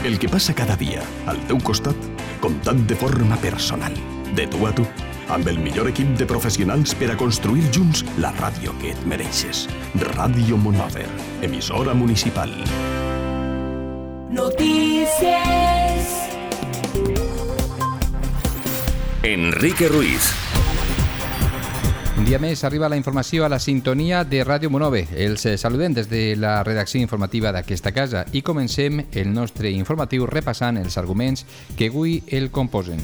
El que passa cada dia al teu costat, comptant de forma personal, de tu a tu, amb el millor equip de professionals per a construir junts la ràdio que et mereixes. Ràdio Monòver, emissora municipal. Notícies. Enrique Ruiz. Un dia més arriba la informació a la sintonia de Ràdio Monòver. Els saludem des de la redacció informativa d'aquesta casa i comencem el nostre informatiu repassant els arguments que avui el composen.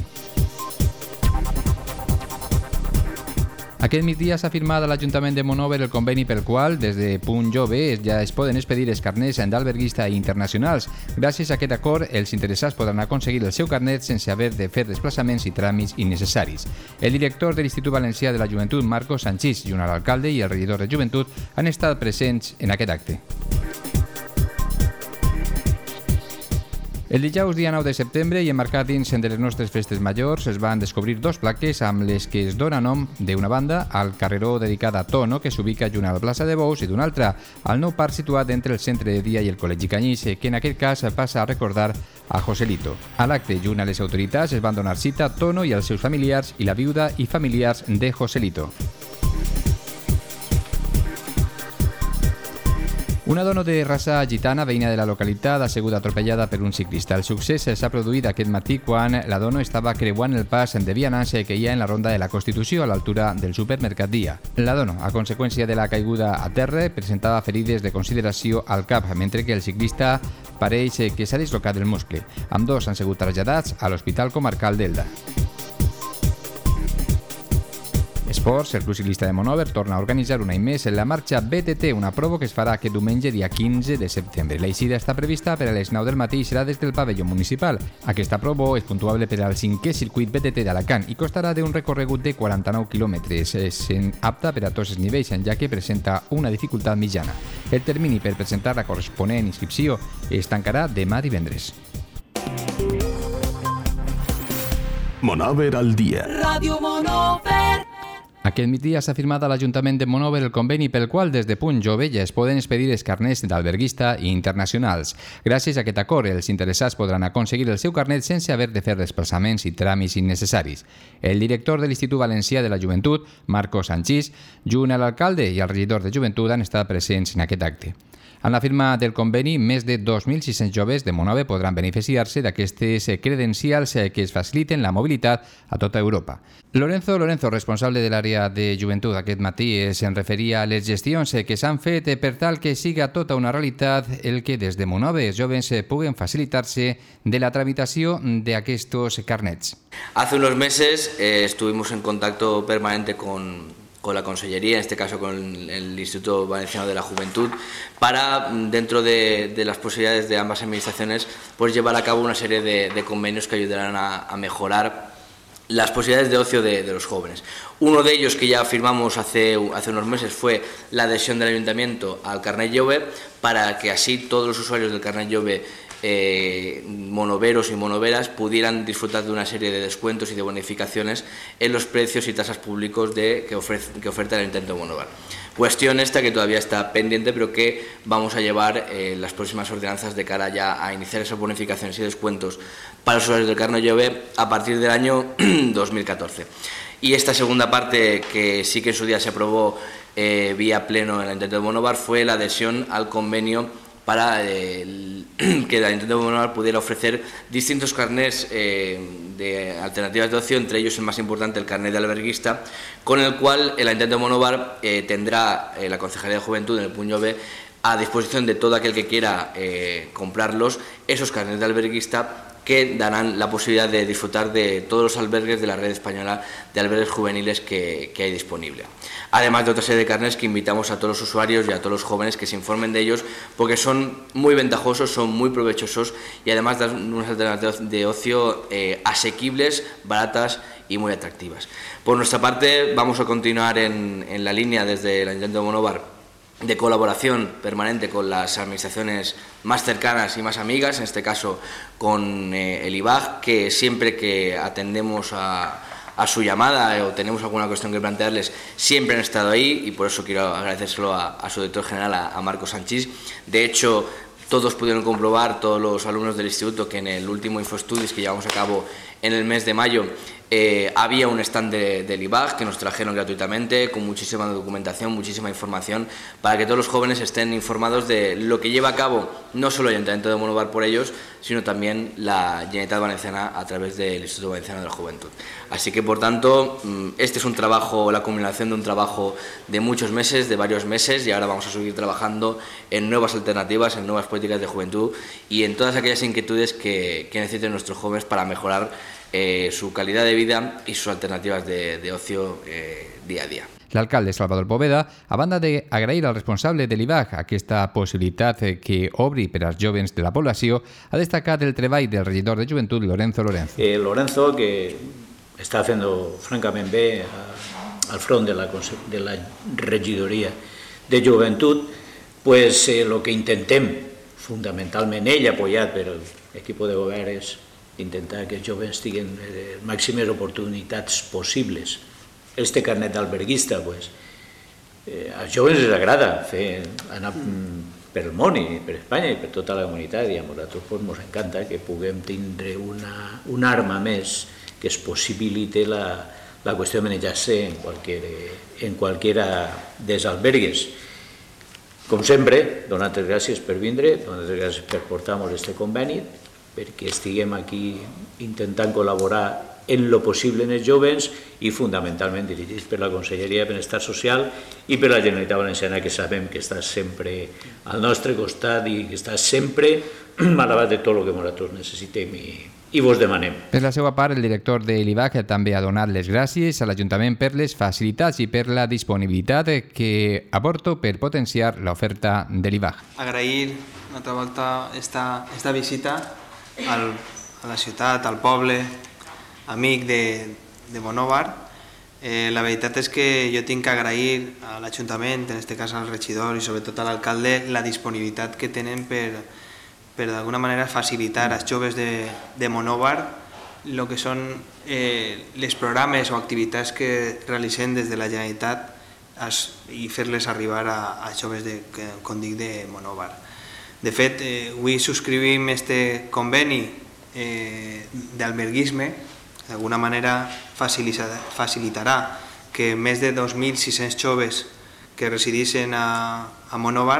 Aquest migdia s'ha firmat a l'Ajuntament de Monòver el conveni pel qual, des de Punt Jove, ja es poden expedir els carnets d'alberguista internacionals. Gràcies a aquest acord, els interessats podran aconseguir el seu carnet sense haver de fer desplaçaments i tràmits innecessaris. El director de l'Institut Valencià de la Joventut, Marcos Sanchís, junt a l'alcalde i el regidor de Joventut, han estat presents en aquest acte. El dijous, dia 9 de setembre, i emmarcat dins de les nostres festes majors, es van descobrir dos plaques amb les que es dona nom, d'una banda, al carreró dedicat a Tono, que s'ubica junt a la plaça de Bous, i d'una altra, al nou parc situat entre el centre de dia i el Col·legi Canyís, que en aquest cas passa a recordar a Joselito. A l'acte, junt a les autoritats, es van donar cita Tono i els seus familiars i la viuda i familiars de Joselito. Una dona de raça gitana, veïna de la localitat, ha sigut atropellada per un ciclista. El succés s'ha produït aquest matí quan la dona estava creuant el pas de vianants que hi ha en la ronda de la Constitució a l'altura del supermercat Dia. La dona, a conseqüència de la caiguda a terra, presentava ferides de consideració al cap, mentre que el ciclista pareix que s'ha dislocat el muscle. Ambdós han sigut traslladats a l'Hospital Comarcal d'Elda. Esports, el Club Ciclista de Monòver torna a organitzar un any més la marxa BTT, una prova que es farà aquest diumenge, dia 15 de setembre. L'eixida està prevista per a les 9 del matí i serà des del pavelló municipal. Aquesta prova és puntuable per al 5è circuit BTT d'Alacant i costarà d'un recorregut de 49 quilòmetres, sent apta per a tots els nivells, ja que presenta una dificultat mitjana. El termini per presentar la corresponent inscripció es tancarà demà divendres. Monòver al dia. Ràdio Monòver. Aquest migdia s'ha firmat a l'Ajuntament de Monòver el conveni pel qual des de Punt Jove ja es poden expedir els carnets d'alberguista i internacionals. Gràcies a aquest acord, els interessats podran aconseguir el seu carnet sense haver de fer desplaçaments i tràmits innecessaris. El director de l'Institut Valencià de la Joventut, Marcos Sanchís, junt a l'alcalde i el regidor de Joventut han estat presents en aquest acte. En la firma del conveni, més de 2.600 joves de Monòver podran beneficiar-se d'aquestes credencials que es faciliten la mobilitat a tota Europa. Lorenzo, responsable de l'àrea de joventut aquest matí, se'n referia a les gestions que s'han fet per tal que siga tota una realitat el que des de Monòver els joves puguen facilitar-se de la tramitació d'aquestos carnets. Hace unos meses estuvimos en contacto permanente con la Consellería, en este caso con el Instituto Valenciano de la Juventud, para, dentro de las posibilidades de ambas administraciones, pues llevar a cabo una serie de convenios que ayudarán a mejorar las posibilidades de ocio de los jóvenes. Uno de ellos que ya firmamos hace unos meses fue la adhesión del Ayuntamiento al Carnet Jove, para que así todos los usuarios del Carnet Jove, monoveros y monoveras, pudieran disfrutar de una serie de descuentos y de bonificaciones en los precios y tasas públicos que oferta el Ayuntamiento de Monòver. Cuestión esta que todavía está pendiente, pero que vamos a llevar las próximas ordenanzas de cara ya a iniciar esas bonificaciones y descuentos para los usuarios del Carnet Jove a partir del año 2014. Y esta segunda parte, que sí que en su día se aprobó vía pleno en el Ayuntamiento de Monòver, fue la adhesión al convenio para que el Ayuntamiento de Monòver pudiera ofrecer distintos carnets de alternativas de ocio, entre ellos el más importante, el carnet de alberguista, con el cual el Ayuntamiento de Monòver tendrá la Concejalía de Juventud en el Punt Jove a disposición de todo aquel que quiera comprarlos, esos carnets de alberguista, que darán la posibilidad de disfrutar de todos los albergues de la red española de albergues juveniles que hay disponible. Además de otra serie de carnets que invitamos a todos los usuarios y a todos los jóvenes que se informen de ellos, porque son muy ventajosos, son muy provechosos y además dan unas alternativas de ocio asequibles, baratas y muy atractivas. Por nuestra parte, vamos a continuar en la línea desde el Ayuntamiento de Monòver de colaboración permanente con las administraciones más cercanas y más amigas, en este caso con el IBAG, que siempre que atendemos a su llamada o tenemos alguna cuestión que plantearles, siempre han estado ahí, y por eso quiero agradecérselo a su director general, a Marcos Sanchís. De hecho, Todos pudieron comprobar, todos los alumnos del instituto, que en el último InfoStudies que llevamos a cabo en el mes de mayo había un stand del IBAG que nos trajeron gratuitamente, con muchísima documentación, muchísima información, para que todos los jóvenes estén informados de lo que lleva a cabo no solo el Ayuntamiento de Monóvar por ellos, sino también la Generalitat Valenciana a través del Instituto Valenciano de la Juventud. Así que, por tanto, este es un trabajo, la acumulación de un trabajo de muchos meses, de varios meses, y ahora vamos a seguir trabajando en nuevas alternativas, en nuevas políticas de juventud y en todas aquellas inquietudes que necesiten nuestros jóvenes para mejorar su calidad de vida i sus alternativas de ocio dia a dia. L'alcalde Salvador Poveda, a banda d'agrair al responsable de l'IBAG aquesta possibilitat que obri per als jovens de la població, ha destacat el treball del regidor de Joventut, Lorenzo. Lorenzo, que està fent francament bé al front de la regidoria de Joventut, pues lo que intentem, fundamentalment ell apoyat per l'equip de govern, és intentar que els joves tinguin les màximes oportunitats possibles. Este carnet d'alberguista, als joves els agrada anar per el món i per Espanya i per tota la comunitat, i a nosaltres ens encanta que puguem tindre una arma més que es possibilite la qüestió de menjar-se en qualsevol dels albergues. Com sempre, donar-te gràcies per vindre, donar-te gràcies per portar-nos este conveni, perquè estiguem aquí intentant col·laborar en lo possible en els joves i fonamentalment dirigits per la Conselleria de Benestar Social i per la Generalitat Valenciana, que sabem que està sempre al nostre costat i que està sempre a l'abast de tot el que nosaltres necessitem i vos demanem. Per la seva part, el director de l'IBAG també ha donat les gràcies a l'Ajuntament per les facilitats i per la disponibilitat que aporta per potenciar l'oferta de l'IBAG. Agrair una altra volta esta visita a la ciutat, al poble amic de Monóvar. La veritat és que jo tinc que agrair a l'Ajuntament, en aquest cas al regidor i sobretot a l'alcalde, la disponibilitat que tenen per d'alguna manera facilitar als joves de Monóvar el que són els programes o activitats que realitzem des de la Generalitat i fer-les arribar als joves, com dic, de Monóvar. De fet, avui subscrivim este conveni d'alberguisme, d'alguna manera facilitarà que més de 2.600 joves que resideixen a Monóvar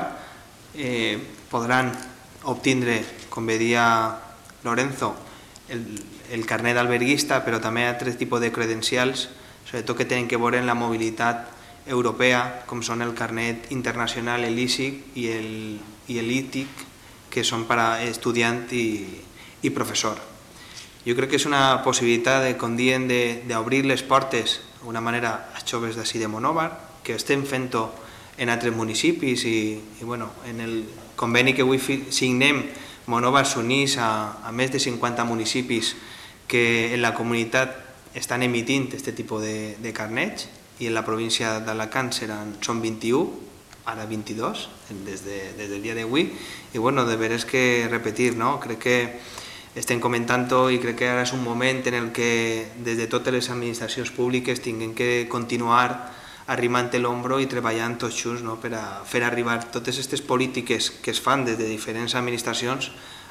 podran obtindre, com bé dia Lorenzo, el carnet d'alberguista, però també altres tipus de credencials, sobretot que tenen que veure en la mobilitat europea, com són el carnet internacional, l'ISIC i l'ITIC, que són per a estudiant i professor. Jo crec que és una possibilitat, com diem, d'obrir les portes d'alguna manera als joves d'ací de Monóvar, que estem fent-ho en altres municipis i en el conveni que avui signem, Monóvar s'uneix a més de 50 municipis que en la comunitat estan emitint aquest tipus de carnets, i en la província d'Alacant són 21, ara 22, des del dia d'avui, i de veres que repetir, no? Crec que estem comentant-ho i crec que ara és un moment en el que des de totes les administracions públiques tinguem que continuar arrimant l'ombro i treballant tots junts per a fer arribar totes aquestes polítiques que es fan des de diferents administracions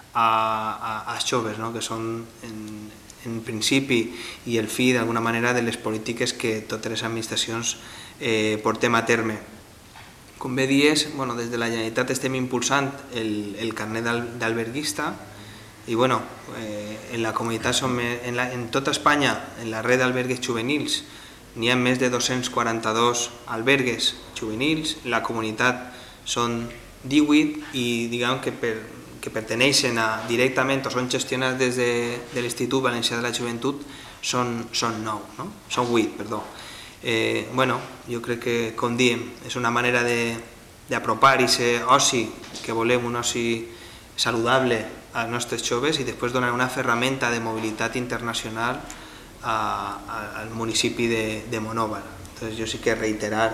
als joves, que són en principi i el fi d'alguna manera de les polítiques que totes les administracions portem a terme. Com bé dies, des de la Generalitat estem impulsant el carnet d'alberguista i en la comunitat, en tota Espanya, en la red d'albergues juvenils, n'hi ha més de 242 albergues juvenils, la comunitat són 18 i diguem que perteneixen directament o són gestionats des de l'Institut Valencià de la Joventut són 9, són 8, perdó. Jo crec que, com diem, és una manera d'apropar aquest oci que volem, un oci saludable als nostres joves i després donar una ferramenta de mobilitat internacional al municipi de Monóvar. Entonces, jo sí que reiterar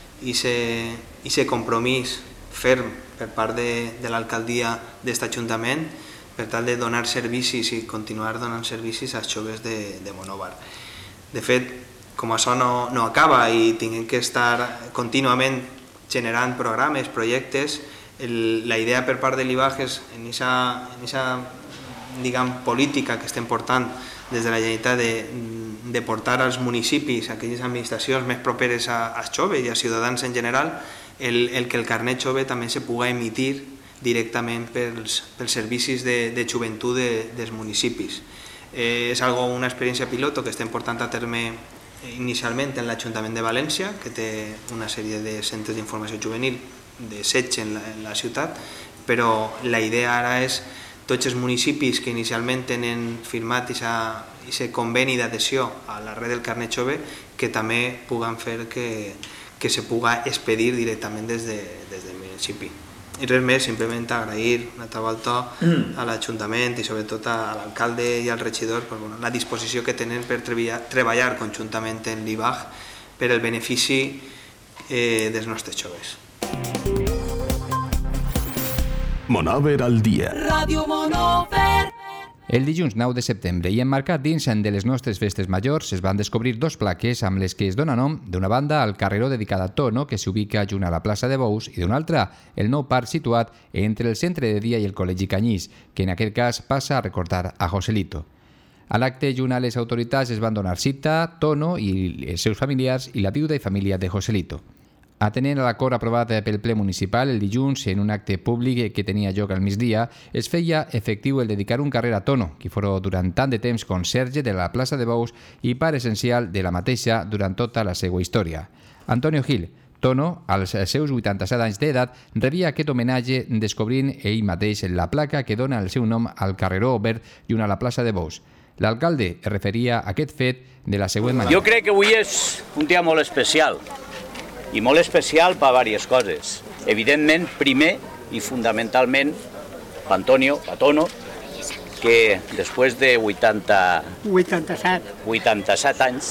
aquest compromís ferm per part de l'alcaldia d'aquest ajuntament per tal de donar servicis i continuar donant servicis als joves de Monóvar. De fet, com això no acaba i tinguem que estar contínuament generant programes, projectes, La idea per part de l'IBAG és en aquesta política que estem portant des de la Generalitat de portar als municipis, a aquelles administracions més properes als joves i als ciutadans en general, el que el carnet jove també se pugui emitir directament pels servicis de joventut dels municipis. És una experiència piloto que estem portant a terme inicialment en l'Ajuntament de València, que té una sèrie de centres d'informació juvenil de 16 en la ciutat, però la idea ara és tots els municipis que inicialment tenen firmat aquest conveni d'adhesió a la red del carnet jove, que també puguen fer que se pugui expedir directament des del municipi. I res més, simplement agrair una altra volta a l'Ajuntament i sobretot a l'alcalde i al regidor la disposició que tenen per treballar conjuntament en l'IBAG per el benefici dels nostres joves. Monover al dia. Ràdio Monover. El dilluns 9 de setembre i emmarcat dins de les nostres festes majors es van descobrir dos plaques amb les que es dona nom d'una banda al carreró dedicat a Tono, que s'ubica junt a la plaça de Bous, i d'una altra el nou parc situat entre el centre de dia i el Col·legi Canyís, que en aquest cas passa a recordar a Joselito. A l'acte, junt a les autoritats, es van donar cita Tono i els seus familiars i la viuda i família de Joselito. Atenent a l'acord aprovat pel ple municipal el dilluns en un acte públic que tenia lloc al migdia, es feia efectiu el dedicar un carrer a Tono, qui fos durant tant de temps conserge de la plaça de Bous i part essencial de la mateixa durant tota la seva història. Antonio Gil, Tono, als seus 87 anys d'edat, rebia aquest homenatge descobrint ell mateix la placa que dona el seu nom al carreró obert junt a la plaça de Bous. L'alcalde es referia a aquest fet de la següent manera. Jo crec que avui és un dia molt especial, i molt especial per diverses coses. Evidentment, primer i fundamentalment, Antonio, a Tono, que després de 87 anys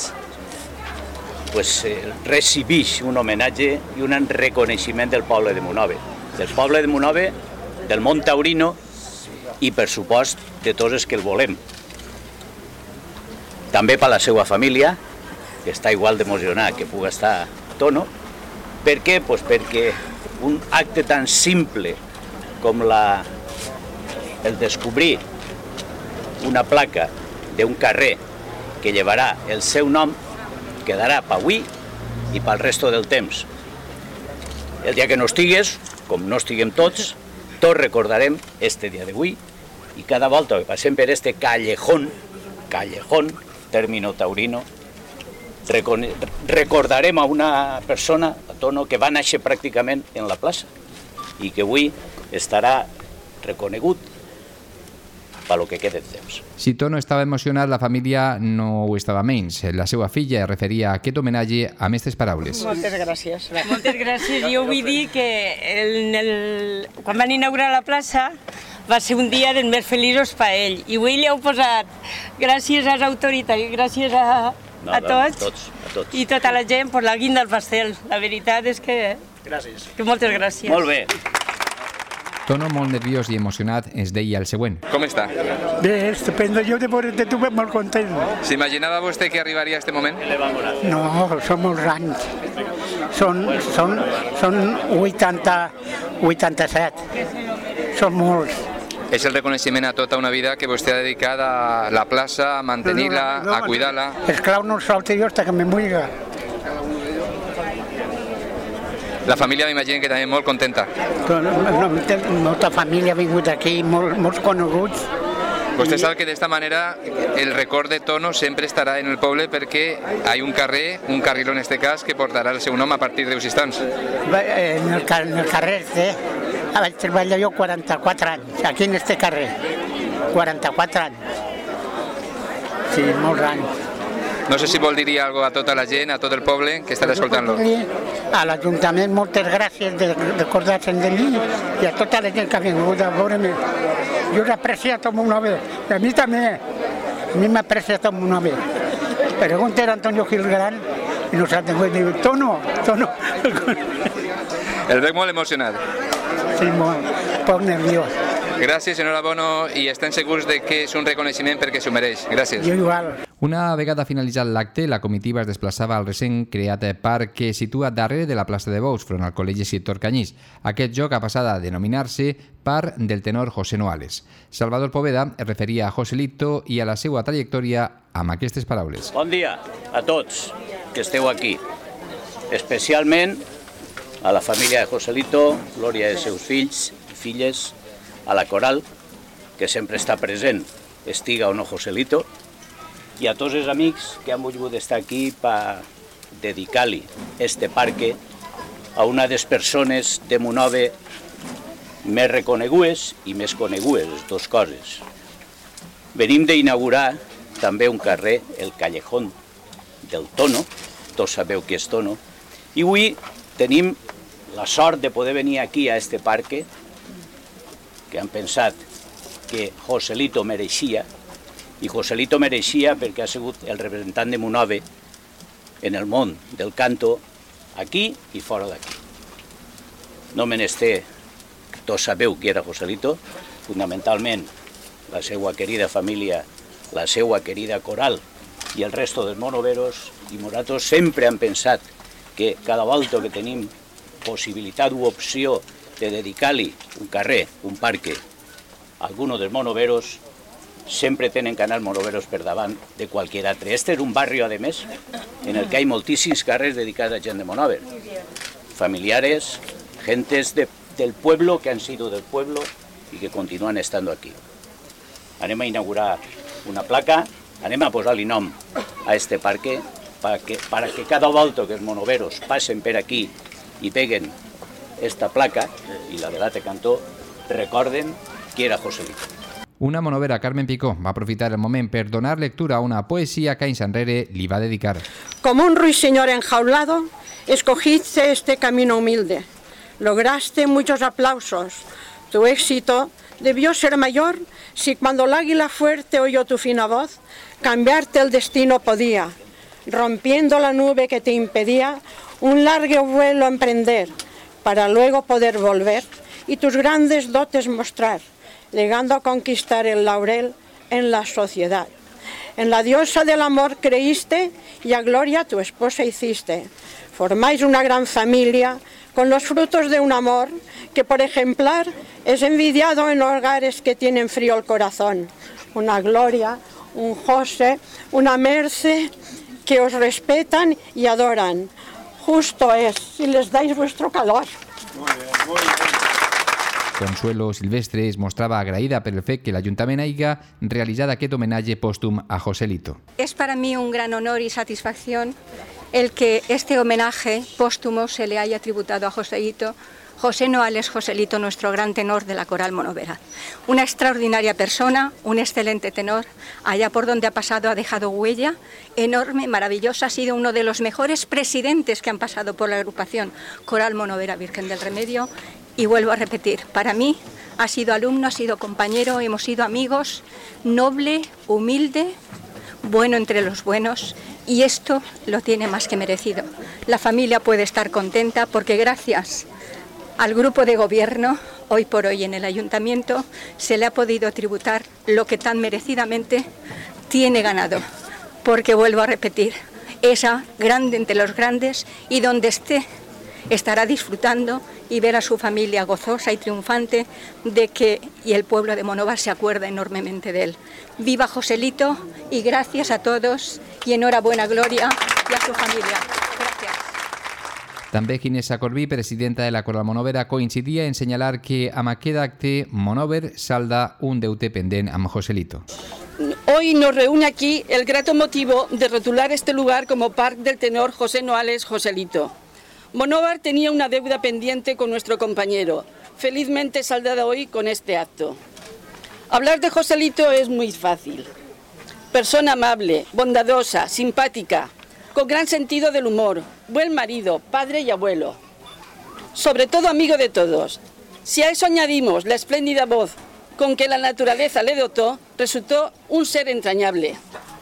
recibeix un homenatge i un reconeixement del poble de Monòver. Del poble de Monòver, del món taurino i, per supost, de tots els que el volem. També per la seva família, que està igual d'emocionada que pugui estar Tono. Per què? Pues perquè un acte tan simple com el descobrir una placa d'un carrer que llevarà el seu nom quedarà per avui i pel resto del temps. El dia que no estigues, com no estiguem tots recordarem este dia d'avui i cada volta que passem per este callejón, término taurino, recordarem a una persona, a Tono, que va néixer pràcticament en la plaça i que avui estarà reconegut pel que queda de temps. Si Tono estava emocionat, la família no ho estava menys. La seva filla es referia a aquest homenatge amb aquestes paraules. Moltes gràcies. Moltes gràcies. Jo vull dir que quan van inaugurar la plaça va ser un dia dels més feliços per ell. I avui li heu posat gràcies a les autoritats, gràcies a tots i tota la gent per la guinda del pastel. La veritat és que... Gràcies. Que moltes gràcies. Molt bé. Tono, molt nerviós i emocionat, es deia el següent. Com està? Bé, estupendo. Jo de veure't tu molt content. S'imaginava vostè que arribaria a este moment? No, són molts anys. Són 87. Són molts. És el reconeixement a tota una vida que vostè ha dedicat a la plaça, a mantenir-la, a cuidar-la. Esclau no solta jo hasta que me muiga. La família m'imagino que també molt contenta. Molta família ha vingut aquí, molts coneguts. Vostè sap que d'esta manera el record de Tono sempre estarà en el poble perquè hi ha un carrer, un carril en este cas, que portarà el seu nom a partir d'uns instants. En el carrer vaig treballar jo 44 anys, aquí en este carrer. 44 anys. Sí, molts anys. No sé si vol dir alguna cosa a tota la gent, a tot el poble que estarà escoltant-lo. A l'Ajuntament moltes gràcies de recordar-se de mi i a tota la gent que ha vingut a veure'm. Jo l'aprecio tot Monòver, a mi també. A mi m'aprecia tot Monòver. Pregunta a Antonio Gil Gran i nosaltres diu, Tono. El veig molt emocionat. Sí, molt, poc nerviós. Gràcies, enhorabona, i estem segurs de que és un reconeixement perquè s'ho mereix. Gràcies. Jo igual. Una vegada finalitzat l'acte, la comitiva es desplaçava al recent creat parc que situa darrere de la plaça de Bous, front al Col·legi Escriptor Canyís. Aquest joc ha passat a denominar-se Parc del tenor José Noales. Salvador Poveda es referia a Joselito i a la seva trajectòria amb aquestes paraules. Bon dia a tots que esteu aquí, especialment a la família de Joselito, Glòria de seus fills i filles, a la coral, que sempre està present, estiga o no Joselito, i a tots els amics que han volgut estar aquí per dedicar-li este parque a una de les persones de Monove més reconegudes i més conegudes, les dues coses. Venim d'inaugurar també un carrer, el Callejón del Tono, tots sabeu qui és Tono, i avui tenim la sort de poder venir aquí a este parque, que han pensat que Joselito mereixia, i Joselito mereixia perquè ha sigut el representant de Monove en el món del canto, aquí i fora d'aquí. No menester, tots sabeu qui era Joselito, fundamentalment la seva querida família, la seva querida coral i el resto dels monoveros i moratos sempre han pensat que cada volta que tenim possibilitat o opció de dedicar-li un carrer, un parque, a alguno dels monoveros, sempre tenen que anar monoveros per davant de qualsevol altre. Este és un barri, a més, en el que hi ha moltíssims carrers dedicats a gent de Monover. Familiares, gentes del pueblo, que han sido del pueblo y que continúan estando aquí. Anem a inaugurar una placa, anem a posar-li nom a este parque para que cada volta que els monoveros passen per aquí i peguen esta placa, i la de l'altre cantó, recorden qui era Joselito. Una monovera, Carmen Picó, va aprofitar el moment per donar lectura a una poesía que anys enrere li va dedicar. Como un ruiseñor enjaulado, escogiste este camino humilde. Lograste muchos aplausos. Tu éxito debió ser mayor si cuando el águila fuerte oyó tu fina voz, cambiarte el destino podía, rompiendo la nube que te impedía un largo vuelo emprender, para luego poder volver y tus grandes dotes mostrar, llegando a conquistar el laurel en la sociedad. En la diosa del amor creíste y a Gloria tu esposa hiciste. Formáis una gran familia con los frutos de un amor que por ejemplar es envidiado en hogares que tienen frío el corazón. Una Gloria, un José, una Merce que os respetan y adoran. Justo es si les dais vuestro calor. Muy bien, muy bien. Consuelo Silvestre es mostrava agraïda per el fet que l'Ajuntament haya realitzat aquest homenatge pòstum a Joselito. Es para mí un gran honor y satisfacción el que este homenaje póstumo se le haya tributado a Joselito, José Noales Joselito, nuestro gran tenor de la coral monovera. Una extraordinaria persona, un excelente tenor, allá por donde ha pasado ha dejado huella enorme, maravillosa, ha sido uno de los mejores presidentes que han pasado por la agrupación Coral Monovera Virgen del Remedio. Y vuelvo a repetir, para mí ha sido alumno, ha sido compañero, hemos sido amigos, noble, humilde, bueno entre los buenos, y esto lo tiene más que merecido. La familia puede estar contenta porque gracias al grupo de gobierno, hoy por hoy en el ayuntamiento, se le ha podido tributar lo que tan merecidamente tiene ganado. Porque vuelvo a repetir, esa grande entre los grandes, y donde esté estará disfrutando y ver a su familia gozosa y triunfante de que y el pueblo de Monóvar se acuerda enormemente de él. Viva Joselito y gracias a todos y enhorabuena Gloria y a su familia. Gracias. També Ginesa Corbí, presidenta de la Coral Monovera, coincidia en senyalar que amb aquest acte Monover salda un deute pendent amb Joselito. Hoy nos reúne aquí el grato motivo de rotular este lugar como Parque del Tenor José Noales Joselito. Monóvar tenía una deuda pendiente con nuestro compañero, felizmente saldada hoy con este acto. Hablar de Joselito es muy fácil. Persona amable, bondadosa, simpática, con gran sentido del humor, buen marido, padre y abuelo. Sobre todo amigo de todos. Si a eso añadimos la espléndida voz con que la naturaleza le dotó, resultó un ser entrañable.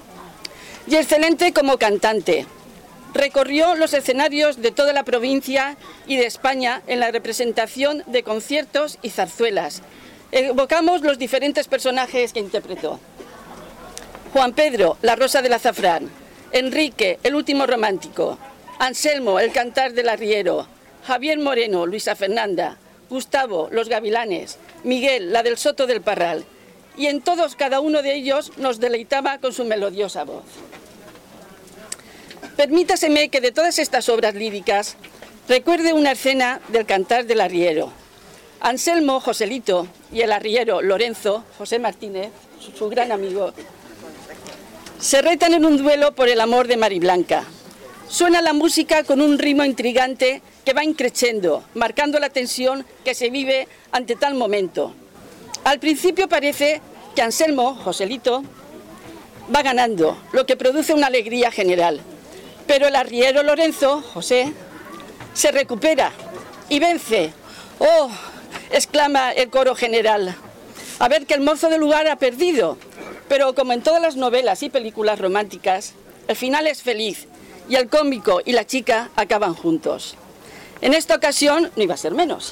Y excelente como cantante. Recorrió los escenarios de toda la provincia y de España en la representación de conciertos y zarzuelas. Evocamos los diferentes personajes que interpretó. Juan Pedro, La rosa del azafrán. Enrique, El último romántico. Anselmo, El cantar del arriero. Javier Moreno, Luisa Fernanda. Gustavo, Los gavilanes. Miguel, La del soto del parral. Y en todos, cada uno de ellos nos deleitaba con su melodiosa voz. Permítaseme que de todas estas obras líricas recuerde una escena del cantar del arriero. Anselmo, Joselito, y el arriero Lorenzo, José Martínez, su gran amigo, se retan en un duelo por el amor de Mariblanca. Suena la música con un ritmo intrigante que va increciendo, marcando la tensión que se vive ante tal momento. Al principio parece que Anselmo, Joselito, va ganando, lo que produce una alegría general. Pero el arriero Lorenzo, José, se recupera y vence. ¡Oh!, exclama el coro general. A ver que el mozo del lugar ha perdido. Pero como en todas las novelas y películas románticas, el final es feliz y el cómico y la chica acaban juntos. En esta ocasión no iba a ser menos.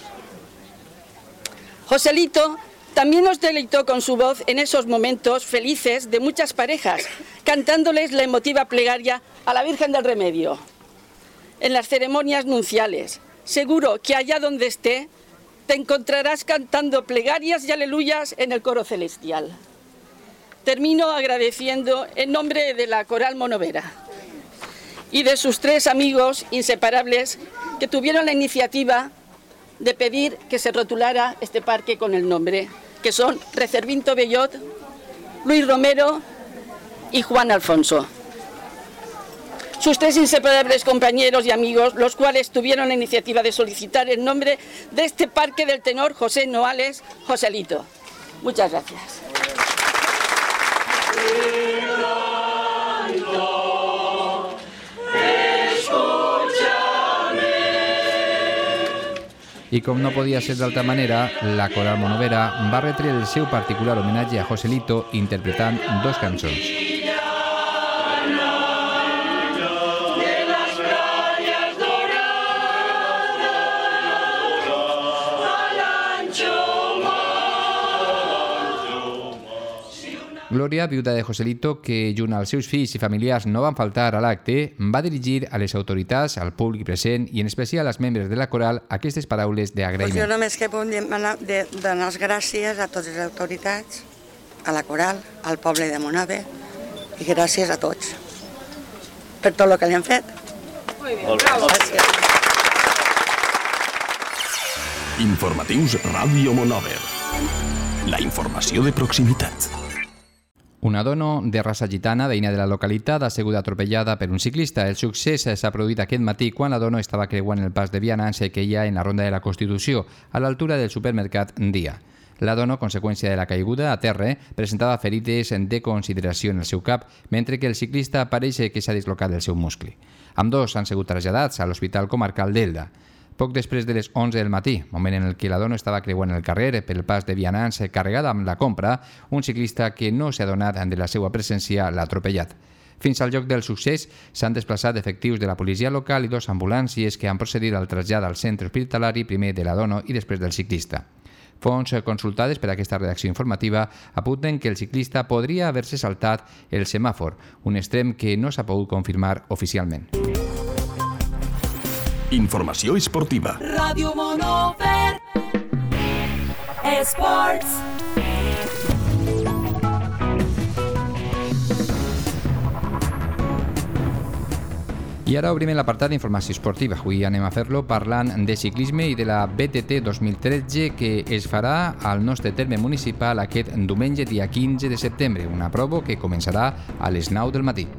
Joselito también nos deleitó con su voz en esos momentos felices de muchas parejas, cantándoles la emotiva plegaria a la Virgen del Remedio. En las ceremonias nunciales, seguro que allá donde esté, te encontrarás cantando plegarias y aleluyas en el coro celestial. Termino agradeciendo en nombre de la Coral Monovera y de sus 3 amigos inseparables que tuvieron la iniciativa de pedir que se rotulara este parque con el nombre, que son Recervinto Bellot, Luis Romero y Juan Alfonso. Sus 3 inseparables compañeros y amigos, los cuales tuvieron la iniciativa de solicitar el nombre de este parque del tenor José Noales Joselito. Muchas gracias. I com no podia ser d'altra manera, la Coral Monovera va retre el seu particular homenatge a Joselito interpretant 2 cançons. Glòria, viuda de Joselito, que junt als seus fills i familiars no van faltar a l'acte, va dirigir a les autoritats, al públic present i en especial als membres de la coral aquestes paraules d'agraïment. Jo només que puc donar les gràcies a totes les autoritats, a la coral, al poble de Monove, i gràcies a tots per tot el que li han fet. Gràcies. Informatius Ràdio Monover. La informació de proximitat. Una dona de raça gitana, veïna de la localitat, ha sigut atropellada per un ciclista. El succés s'ha produït aquest matí quan la dona estava creuant el pas de vianants que hi ha en la Ronda de la Constitució, a l'altura del supermercat Dia. La dona, conseqüència de la caiguda a terra, presentava ferides de consideració en el seu cap, mentre que el ciclista pareix que s'ha dislocat el seu muscle. Ambdós han sigut traslladats a l'Hospital Comarcal d'Elda. Poc després de les 11 del matí, moment en el que la dona estava creuant el carrer pel pas de vianants carregada amb la compra, un ciclista que no s'ha adonat de la seva presència l'ha atropellat. Fins al lloc del succés s'han desplaçat efectius de la policia local i 2 ambulàncies que han procedit al trasllat al centre hospitalari primer de la dona i després del ciclista. Fonts consultades per aquesta redacció informativa apunten que el ciclista podria haver-se saltat el semàfor, un extrem que no s'ha pogut confirmar oficialment. Informació esportiva. Ràdio Monover Esports. I ara obrim l'apartat d'informació esportiva. Avui anem a fer-lo parlant de ciclisme i de la BTT 2013 que es farà al nostre terme municipal aquest diumenge dia 15 de setembre, una prova que començarà a les 9 del matí.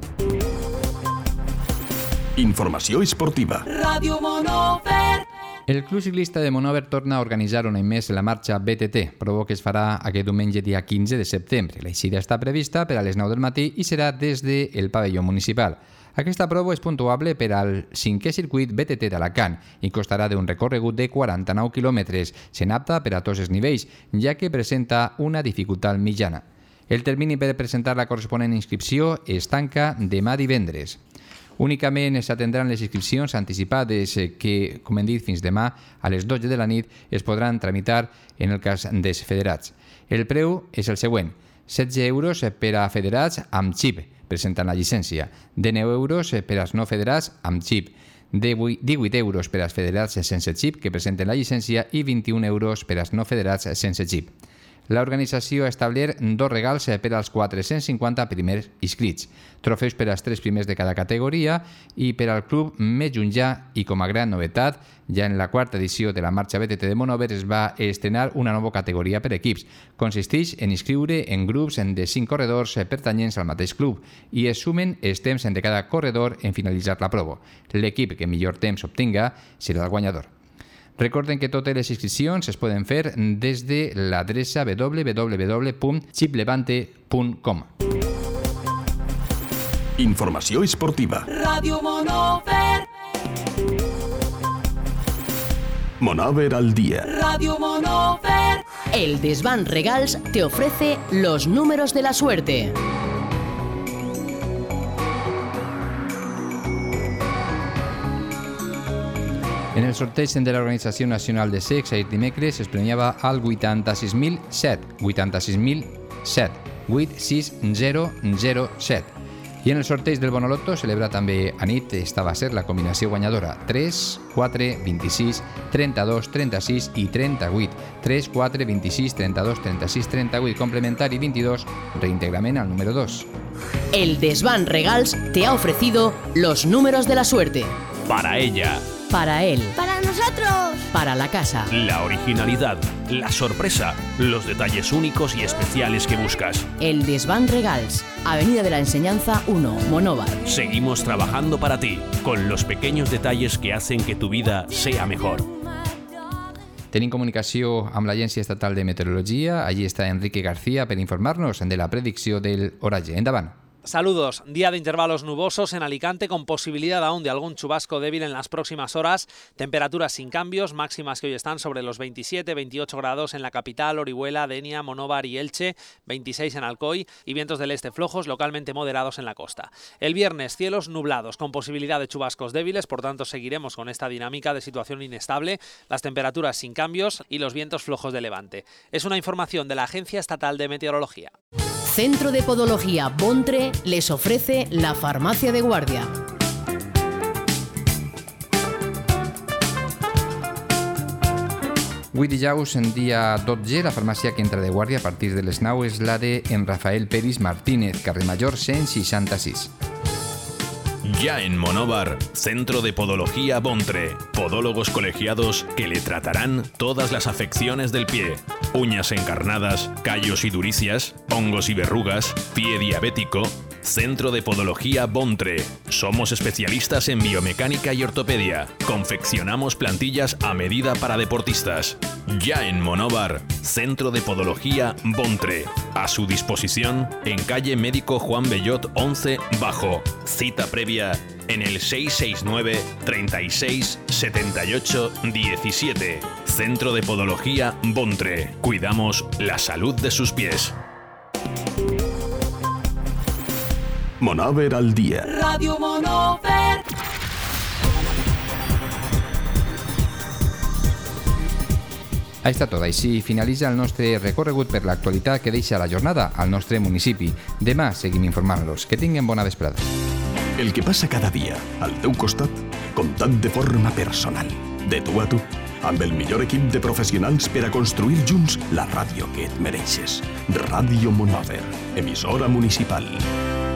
Informació esportiva. Ràdio Monover. El Club Ciclista de Monover torna a organitzar un any més la marxa BTT, prova que es farà aquest diumenge dia 15 de setembre. L'eixida està prevista per a les 9 del matí i serà des del pavelló municipal. Aquesta prova és puntuable per al 5è circuit BTT d'Alacant i costarà d'un recorregut de 49 quilòmetres, sent apta per a tots els nivells, ja que presenta una dificultat mitjana. El termini per presentar la corresponent inscripció es tanca demà divendres. Únicament s'atendran les inscripcions anticipades que, com hem dit, fins demà a les 12 de la nit es podran tramitar en el cas dels federats. El preu és el següent: 16 euros per a federats amb xip, presentant la llicència. 19 euros per als no federats amb xip. 18 euros per als federats sense xip que presenten la llicència i 21 euros per als no federats sense xip. L'organització ha establert 2 regals per als 450 primers inscrits, trofeus per als 3 primers de cada categoria i per al club més jutjà, i com a gran novetat, ja en la 4ª edició de la marxa BTT de Monover es va estrenar una nova categoria per equips. Consisteix en inscriure en grups de 5 corredors pertanyents al mateix club i es sumen els temps de cada corredor en finalitzar la prova. L'equip que millor temps obtinga serà el guanyador. Recorden que totes les inscripcions es poden fer des de l'adreça www.chiplevante.com. Informació esportiva. Radio Monover. Monover al día. Radio Monover. El Desván Regals te ofrece los números de la suerte. En el sorteig de l'Organització Nacional de Secs, ahir dimecres es premiava al 86.007, 86.007, 86007. I en el sorteig del Bonoloto, celebrat també a nit, esta va ser la combinació guanyadora 3, 4, 26, 32, 36 i 38. 3, 4, 26, 32, 36, 38, complementari 22, reintegrament al número 2. El Desván Regals te ha ofrecido los números de la suerte. Para ella. Para él. Para nosotros. Para la casa. La originalidad, la sorpresa, los detalles únicos y especiales que buscas. El Desván Regals, Avenida de la Enseñanza 1, Monóvar. Seguimos trabajando para ti, con los pequeños detalles que hacen que tu vida sea mejor. Tenim comunicació amb l'Agència Estatal de Meteorologia. Allí està Enrique García per informar-nos de la predicció del oratge. Endavant. Saludos. Día de intervalos nubosos en Alicante con posibilidad aún de algún chubasco débil en las próximas horas. Temperaturas sin cambios, máximas que hoy están sobre los 27-28 grados en la capital, Orihuela, Denia, Monóvar y Elche, 26 en Alcoy y vientos del este flojos, localmente moderados en la costa. El viernes cielos nublados con posibilidad de chubascos débiles, por tanto seguiremos con esta dinámica de situación inestable, las temperaturas sin cambios y los vientos flojos de levante. Es una información de la Agencia Estatal de Meteorología. Centro de Podología Bontre les ofrece la farmacia de guardia. Avui dijous, en dia 12, la farmàcia que entra de guàrdia a partir de les 9 és la de en Rafael Peris Martínez, carrer Major 166. Ya en Monóvar, Centro de Podología Bontre. Podólogos colegiados que le tratarán todas las afecciones del pie. Uñas encarnadas, callos y duricias, hongos y verrugas, pie diabético. Centro de Podología Bontre. Somos especialistas en biomecánica y ortopedia. Confeccionamos plantillas a medida para deportistas. Ya en Monóvar, Centro de Podología Bontre. A su disposición en calle Médico Juan Bellot 11 Bajo. Cita previa en el 669 36 78 17. Centro de Podología Bontre. Cuidamos la salud de sus pies. Monover al día. Radio Monover. Ahí està tot. Així finalitza el nostre recorregut per l'actualitat que deixa la jornada al nostre municipi. Demà seguim informant-los. Que tinguin bona vesprada. El que passa cada dia al teu costat, comptant de forma personal, de tu a tu, amb el millor equip de professionals per a construir junts la ràdio que et mereixes. Ràdio Monover, emissora municipal.